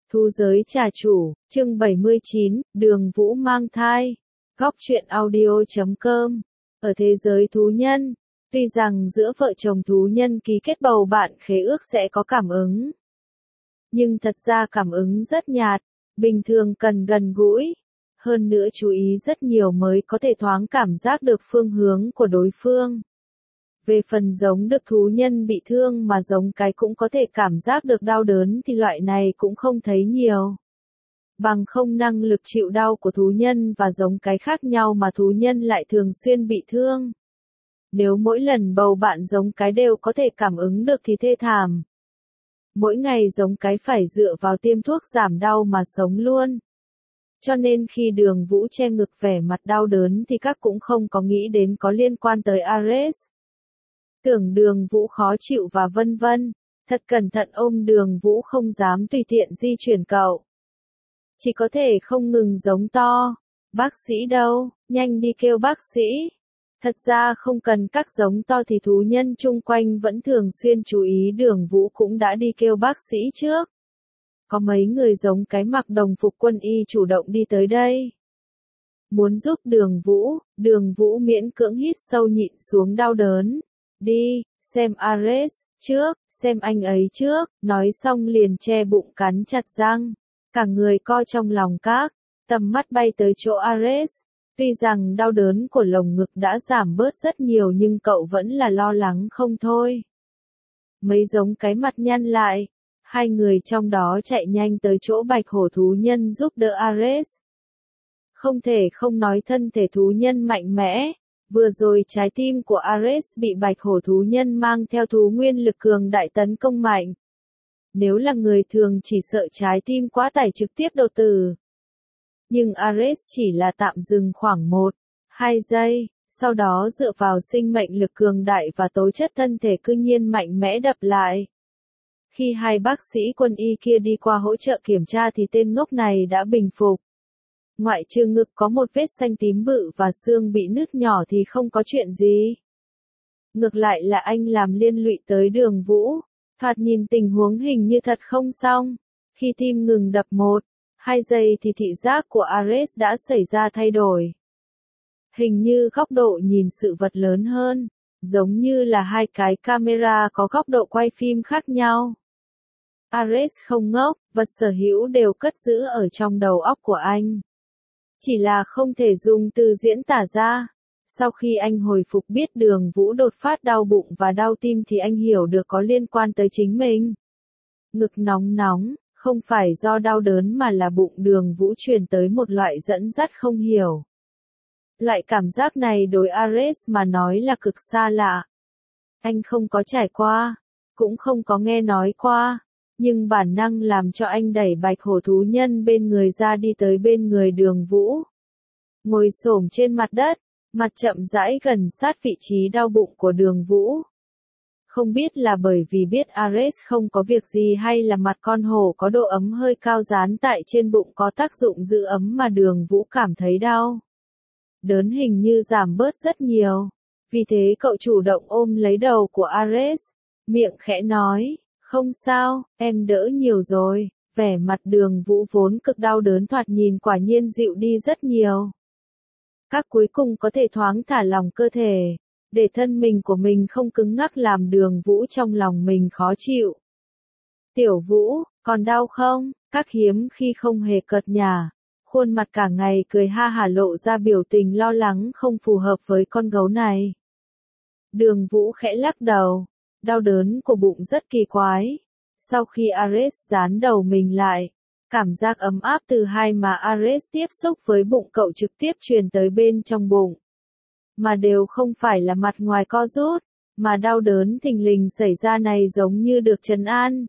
Thú giới trà chủ, chương 79, Đường Vũ mang thai. Góc truyện audio.com. Ở thế giới thú nhân, tuy rằng giữa vợ chồng thú nhân ký kết bầu bạn khế ước sẽ có cảm ứng. Nhưng thật ra cảm ứng rất nhạt, bình thường cần gần gũi. Hơn nữa chú ý rất nhiều mới có thể thoáng cảm giác được phương hướng của đối phương. Về phần giống được thú nhân bị thương mà giống cái cũng có thể cảm giác được đau đớn thì loại này cũng không thấy nhiều. Bằng không năng lực chịu đau của thú nhân và giống cái khác nhau mà thú nhân lại thường xuyên bị thương. Nếu mỗi lần bầu bạn giống cái đều có thể cảm ứng được thì thê thảm. Mỗi ngày giống cái phải dựa vào tiêm thuốc giảm đau mà sống luôn. Cho nên khi Đường Vũ che ngực vẻ mặt đau đớn thì các cũng không có nghĩ đến có liên quan tới Ares. Tưởng Đường Vũ khó chịu và vân vân, thật cẩn thận ôm Đường Vũ không dám tùy tiện di chuyển cậu. Chỉ có thể không ngừng giống to, bác sĩ đâu, nhanh đi kêu bác sĩ. Thật ra không cần các giống to thì thú nhân chung quanh vẫn thường xuyên chú ý Đường Vũ cũng đã đi kêu bác sĩ trước. Có mấy người giống cái mặc đồng phục quân y chủ động đi tới đây. Muốn giúp Đường Vũ miễn cưỡng hít sâu nhịn xuống đau đớn. Đi, xem Ares, trước, xem anh ấy trước, nói xong liền che bụng cắn chặt răng. Cả người co trong lòng các, tầm mắt bay tới chỗ Ares. Tuy rằng đau đớn của lồng ngực đã giảm bớt rất nhiều nhưng cậu vẫn là lo lắng không thôi. Mấy giống cái mặt nhăn lại, hai người trong đó chạy nhanh tới chỗ bạch hổ thú nhân giúp đỡ Ares. Không thể không nói thân thể thú nhân mạnh mẽ. Vừa rồi trái tim của Ares bị bạch hổ thú nhân mang theo thú nguyên lực cường đại tấn công mạnh. Nếu là người thường chỉ sợ trái tim quá tải trực tiếp đột tử. Nhưng Ares chỉ là tạm dừng khoảng 1-2 giây, sau đó dựa vào sinh mệnh lực cường đại và tố chất thân thể cư nhiên mạnh mẽ đập lại. Khi hai bác sĩ quân y kia đi qua hỗ trợ kiểm tra thì tên ngốc này đã bình phục. Ngoại trừ ngực có một vết xanh tím bự và xương bị nứt nhỏ thì không có chuyện gì. Ngược lại là anh làm liên lụy tới Đường Vũ. Thoạt nhìn tình huống hình như thật không xong. Khi tim ngừng đập 1-2 giây thì thị giác của Ares đã xảy ra thay đổi. Hình như góc độ nhìn sự vật lớn hơn. Giống như là hai cái camera có góc độ quay phim khác nhau. Ares không ngốc, vật sở hữu đều cất giữ ở trong đầu óc của anh. Chỉ là không thể dùng từ diễn tả ra. Sau khi anh hồi phục biết Đường Vũ đột phát đau bụng và đau tim thì anh hiểu được có liên quan tới chính mình. Ngực nóng nóng, không phải do đau đớn mà là bụng Đường Vũ truyền tới một loại dẫn dắt không hiểu. Loại cảm giác này đối Ares mà nói là cực xa lạ. Anh không có trải qua, cũng không có nghe nói qua. Nhưng bản năng làm cho anh đẩy bạch hổ thú nhân bên người ra đi tới bên người Đường Vũ. Ngồi xổm trên mặt đất, mặt chậm rãi gần sát vị trí đau bụng của Đường Vũ. Không biết là bởi vì biết Ares không có việc gì hay là mặt con hổ có độ ấm hơi cao dán tại trên bụng có tác dụng giữ ấm mà Đường Vũ cảm thấy đau đớn hình như giảm bớt rất nhiều. Vì thế cậu chủ động ôm lấy đầu của Ares, miệng khẽ nói. Không sao, em đỡ nhiều rồi. Vẻ mặt Đường Vũ vốn cực đau đớn thoạt nhìn quả nhiên dịu đi rất nhiều. Các cuối cùng có thể thoáng thả lỏng cơ thể, để thân mình của mình không cứng ngắc làm Đường Vũ trong lòng mình khó chịu. Tiểu Vũ, còn đau không? Các hiếm khi không hề cợt nhả, khuôn mặt cả ngày cười ha hả lộ ra biểu tình lo lắng không phù hợp với con gấu này. Đường Vũ khẽ lắc đầu. Đau đớn của bụng rất kỳ quái. Sau khi Ares dán đầu mình lại, cảm giác ấm áp từ hai mà Ares tiếp xúc với bụng cậu trực tiếp truyền tới bên trong bụng. Mà đều không phải là mặt ngoài co rút, mà đau đớn thình lình xảy ra này giống như được trấn an.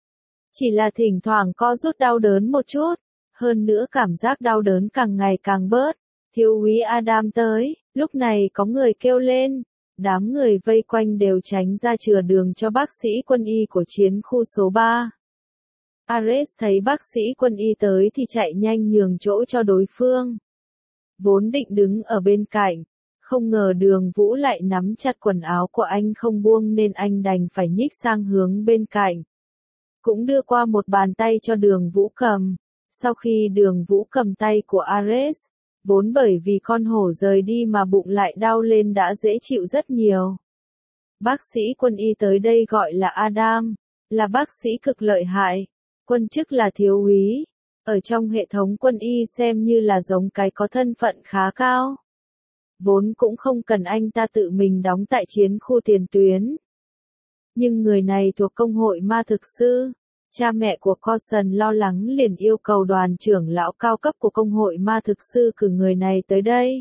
Chỉ là thỉnh thoảng co rút đau đớn một chút, hơn nữa cảm giác đau đớn càng ngày càng bớt. Thiếu úy Adam tới, lúc này có người kêu lên. Đám người vây quanh đều tránh ra chừa đường cho bác sĩ quân y của chiến khu số 3. Ares thấy bác sĩ quân y tới thì chạy nhanh nhường chỗ cho đối phương. Vốn định đứng ở bên cạnh, không ngờ Đường Vũ lại nắm chặt quần áo của anh không buông nên anh đành phải nhích sang hướng bên cạnh. cũng đưa qua một bàn tay cho Đường Vũ cầm. Sau khi Đường Vũ cầm tay của Ares, vốn bởi vì con hổ rời đi mà bụng lại đau lên đã dễ chịu rất nhiều. Bác sĩ quân y tới đây gọi là Adam, là bác sĩ cực lợi hại, quân chức là thiếu úy, ở trong hệ thống quân y xem như là giống cái có thân phận khá cao. Vốn cũng không cần anh ta tự mình đóng tại chiến khu tiền tuyến. Nhưng người này thuộc công hội ma thực sư. Cha mẹ của Coulson lo lắng liền yêu cầu đoàn trưởng lão cao cấp của công hội ma thực sư cử người này tới đây.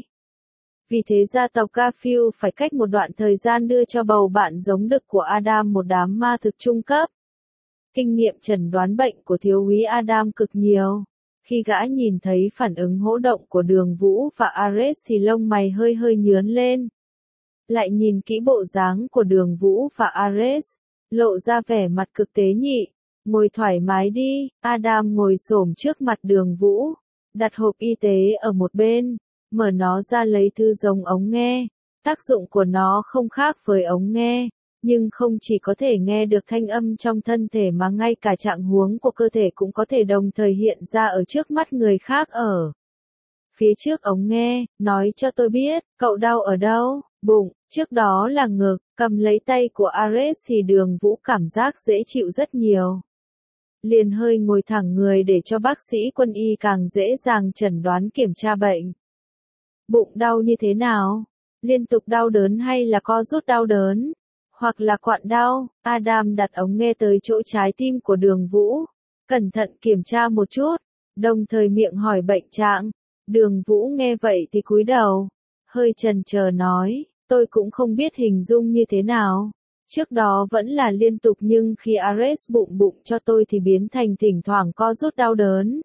Vì thế gia tộc Garfield phải cách một đoạn thời gian đưa cho bầu bạn giống đực của Adam một đám ma thực trung cấp. Kinh nghiệm chẩn đoán bệnh của thiếu úy Adam cực nhiều. Khi gã nhìn thấy phản ứng hỗ động của Đường Vũ và Ares thì lông mày hơi hơi nhướng lên. Lại nhìn kỹ bộ dáng của Đường Vũ và Ares, lộ ra vẻ mặt cực tế nhị. Ngồi thoải mái đi, Adam ngồi xổm trước mặt Đường Vũ, đặt hộp y tế ở một bên, mở nó ra lấy thứ giống ống nghe. Tác dụng của nó không khác với ống nghe, nhưng không chỉ có thể nghe được thanh âm trong thân thể mà ngay cả trạng huống của cơ thể cũng có thể đồng thời hiện ra ở trước mắt người khác ở. Phía trước ống nghe, nói cho tôi biết, cậu đau ở đâu, bụng, trước đó là ngực, cầm lấy tay của Ares thì Đường Vũ cảm giác dễ chịu rất nhiều. Liền hơi ngồi thẳng người để cho bác sĩ quân y càng dễ dàng chẩn đoán kiểm tra bệnh. Bụng đau như thế nào? Liên tục đau đớn hay là co rút đau đớn? Hoặc là quặn đau? Adam đặt ống nghe tới chỗ trái tim của Đường Vũ, cẩn thận kiểm tra một chút, đồng thời miệng hỏi bệnh trạng. Đường Vũ nghe vậy thì cúi đầu, hơi chần chờ nói, tôi cũng không biết hình dung như thế nào. Trước đó vẫn là liên tục nhưng khi Ares bụng cho tôi thì biến thành thỉnh thoảng co rút đau đớn.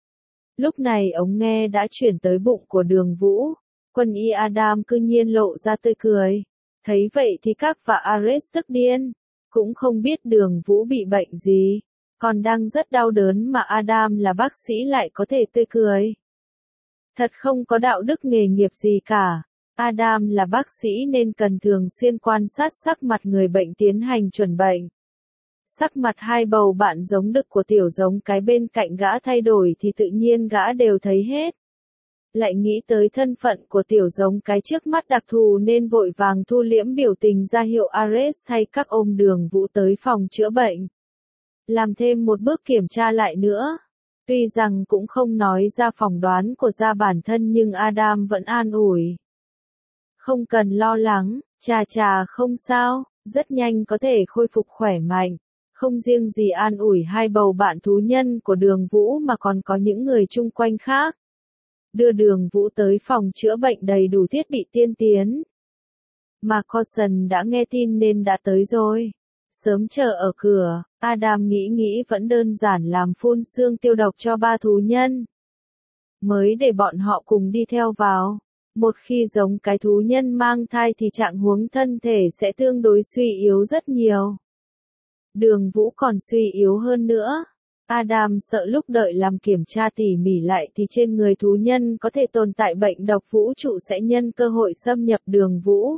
Lúc này ống nghe đã chuyển tới bụng của Đường Vũ, quân y Adam cư nhiên lộ ra tươi cười. Thấy vậy thì các và Ares tức điên, cũng không biết Đường Vũ bị bệnh gì, còn đang rất đau đớn mà Adam là bác sĩ lại có thể tươi cười. Thật không có đạo đức nghề nghiệp gì cả. Adam là bác sĩ nên cần thường xuyên quan sát sắc mặt người bệnh tiến hành chuẩn bệnh. Sắc mặt hai bầu bạn giống đực của tiểu giống cái bên cạnh gã thay đổi thì tự nhiên gã đều thấy hết. Lại nghĩ tới thân phận của tiểu giống cái trước mắt đặc thù nên vội vàng thu liễm biểu tình ra hiệu Ares thay các ôm Đường Vũ tới phòng chữa bệnh. Làm thêm một bước kiểm tra lại nữa. Tuy rằng cũng không nói ra phỏng đoán của gia bản thân nhưng Adam vẫn an ủi. Không cần lo lắng, chà không sao, rất nhanh có thể khôi phục khỏe mạnh. Không riêng gì an ủi hai bầu bạn thú nhân của Đường Vũ mà còn có những người chung quanh khác. Đưa Đường Vũ tới phòng chữa bệnh đầy đủ thiết bị tiên tiến. Mà Coulson đã nghe tin nên đã tới rồi. Sớm chờ ở cửa, Adam nghĩ vẫn đơn giản làm phun xương tiêu độc cho ba thú nhân. Mới để bọn họ cùng đi theo vào. Một khi giống cái thú nhân mang thai thì trạng huống thân thể sẽ tương đối suy yếu rất nhiều. Đường Vũ còn suy yếu hơn nữa. Adam sợ lúc đợi làm kiểm tra tỉ mỉ lại thì trên người thú nhân có thể tồn tại bệnh độc vũ trụ sẽ nhân cơ hội xâm nhập Đường Vũ.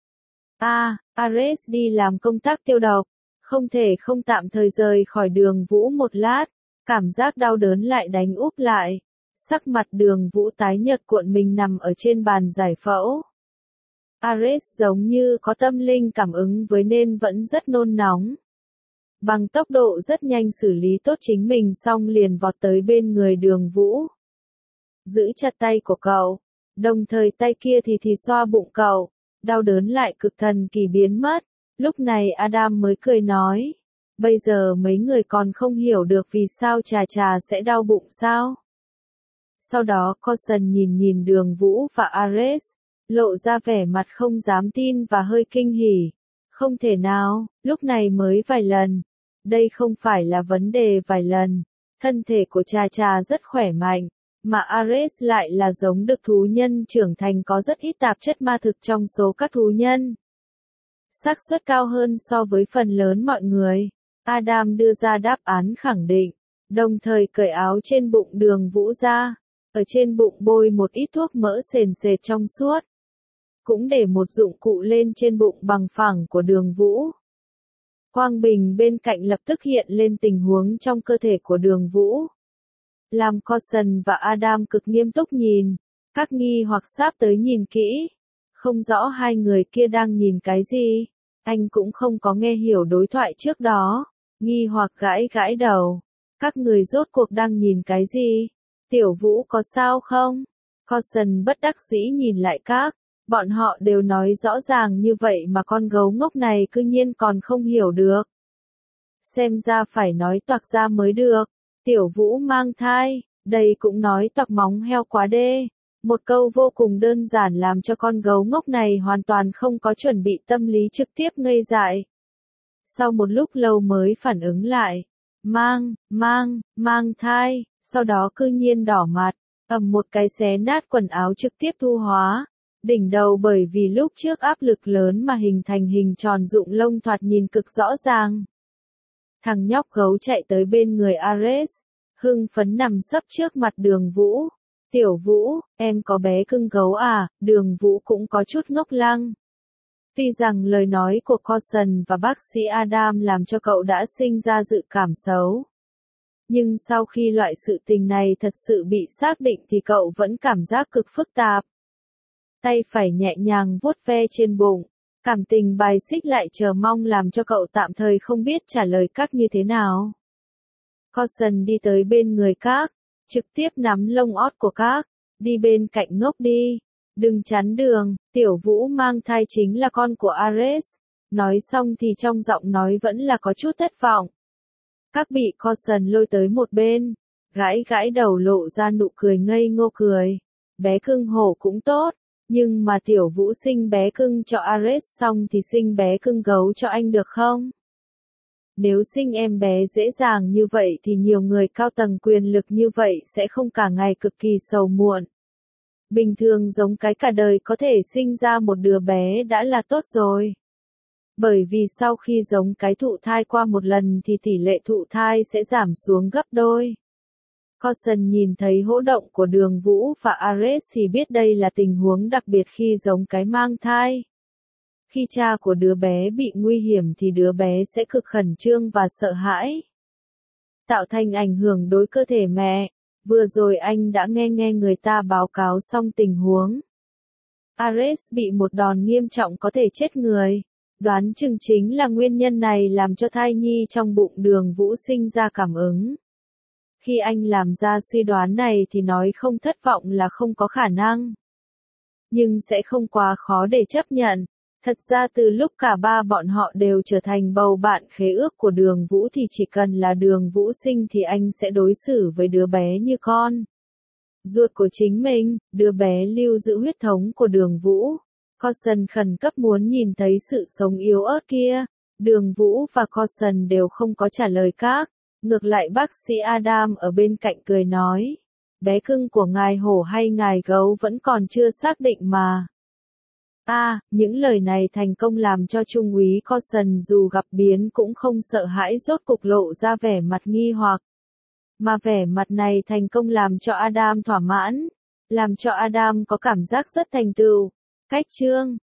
Ares đi làm công tác tiêu độc, không thể không tạm thời rời khỏi Đường Vũ một lát, cảm giác đau đớn lại đánh úp lại. Sắc mặt Đường Vũ tái nhợt cuộn mình nằm ở trên bàn giải phẫu. Ares giống như có tâm linh cảm ứng với nên vẫn rất nôn nóng. Bằng tốc độ rất nhanh xử lý tốt chính mình xong liền vọt tới bên người Đường Vũ. Giữ chặt tay của cậu, đồng thời tay kia thì xoa bụng cậu, đau đớn lại cực thần kỳ biến mất. Lúc này Adam mới cười nói, bây giờ mấy người còn không hiểu được vì sao trà sẽ đau bụng sao. Sau đó Coulson nhìn Đường Vũ và Ares, lộ ra vẻ mặt không dám tin và hơi kinh hỉ. Không thể nào, lúc này mới vài lần. Đây không phải là vấn đề vài lần. Thân thể của trà rất khỏe mạnh, mà Ares lại là giống đực thú nhân trưởng thành có rất ít tạp chất ma thực trong số các thú nhân. Xác suất cao hơn so với phần lớn mọi người. Adam đưa ra đáp án khẳng định, đồng thời cởi áo trên bụng Đường Vũ ra. Ở trên bụng bôi một ít thuốc mỡ sền sệt trong suốt. Cũng để một dụng cụ lên trên bụng bằng phẳng của Đường Vũ. Quang bình bên cạnh lập tức hiện lên tình huống trong cơ thể của Đường Vũ. Làm Coulson và Adam cực nghiêm túc nhìn, các nghi hoặc sắp tới nhìn kỹ. Không rõ hai người kia đang nhìn cái gì. Anh cũng không có nghe hiểu đối thoại trước đó. Nghi hoặc gãi gãi đầu. Các người rốt cuộc đang nhìn cái gì? Tiểu Vũ có sao không? Coulson bất đắc dĩ nhìn lại các. Bọn họ đều nói rõ ràng như vậy mà con gấu ngốc này cư nhiên còn không hiểu được. Xem ra phải nói toạc ra mới được. Tiểu Vũ mang thai, đây cũng nói toạc móng heo quá đê. Một câu vô cùng đơn giản làm cho con gấu ngốc này hoàn toàn không có chuẩn bị tâm lý trực tiếp ngây dại. Sau một lúc lâu mới phản ứng lại. Mang thai, sau đó cư nhiên đỏ mặt, ầm một cái xé nát quần áo trực tiếp thu hóa. Đỉnh đầu bởi vì lúc trước áp lực lớn mà hình thành hình tròn rụng lông thoạt nhìn cực rõ ràng. Thằng nhóc gấu chạy tới bên người Ares, hưng phấn nằm sấp trước mặt Đường Vũ. Tiểu Vũ, em có bé cưng gấu à? Đường Vũ cũng có chút ngốc lăng. Tuy rằng lời nói của Coulson và bác sĩ Adam làm cho cậu đã sinh ra dự cảm xấu. Nhưng sau khi loại sự tình này thật sự bị xác định thì cậu vẫn cảm giác cực phức tạp. Tay phải nhẹ nhàng vuốt ve trên bụng, cảm tình bài xích lại chờ mong làm cho cậu tạm thời không biết trả lời các như thế nào. Coulson đi tới bên người các, trực tiếp nắm lông ót của các, đi bên cạnh ngốc đi, đừng chắn đường, Tiểu Vũ mang thai chính là con của Ares. Nói xong thì trong giọng nói vẫn là có chút thất vọng. Các bị Coulson lôi tới một bên, gãi gãi đầu lộ ra nụ cười ngây ngô cười. Bé cưng hổ cũng tốt. Nhưng mà Tiểu Vũ sinh bé cưng cho Ares xong thì sinh bé cưng gấu cho anh được không? Nếu sinh em bé dễ dàng như vậy thì nhiều người cao tầng quyền lực như vậy sẽ không cả ngày cực kỳ sầu muộn. Bình thường giống cái cả đời có thể sinh ra một đứa bé đã là tốt rồi. Bởi vì sau khi giống cái thụ thai qua một lần thì tỷ lệ thụ thai sẽ giảm xuống gấp đôi. Coulson nhìn thấy hỗ động của Đường Vũ và Ares thì biết đây là tình huống đặc biệt khi giống cái mang thai. Khi cha của đứa bé bị nguy hiểm thì đứa bé sẽ cực khẩn trương và sợ hãi, tạo thành ảnh hưởng đối cơ thể mẹ. Vừa rồi anh đã nghe người ta báo cáo xong tình huống. Ares bị một đòn nghiêm trọng có thể chết người. Đoán chừng chính là nguyên nhân này làm cho thai nhi trong bụng Đường Vũ sinh ra cảm ứng. Khi anh làm ra suy đoán này thì nói không thất vọng là không có khả năng. Nhưng sẽ không quá khó để chấp nhận. Thật ra từ lúc cả ba bọn họ đều trở thành bầu bạn khế ước của Đường Vũ thì chỉ cần là Đường Vũ sinh thì anh sẽ đối xử với đứa bé như con ruột của chính mình. Đứa bé lưu giữ huyết thống của Đường Vũ. Coulson khẩn cấp muốn nhìn thấy sự sống yếu ớt kia. Đường Vũ và Coulson đều không có trả lời các. Ngược lại bác sĩ Adam ở bên cạnh cười nói. Bé cưng của ngài hổ hay ngài gấu vẫn còn chưa xác định mà. Những lời này thành công làm cho Trung úy Coulson dù gặp biến cũng không sợ hãi rốt cục lộ ra vẻ mặt nghi hoặc. Mà vẻ mặt này thành công làm cho Adam thỏa mãn. Làm cho Adam có cảm giác rất thành tựu. Cách chương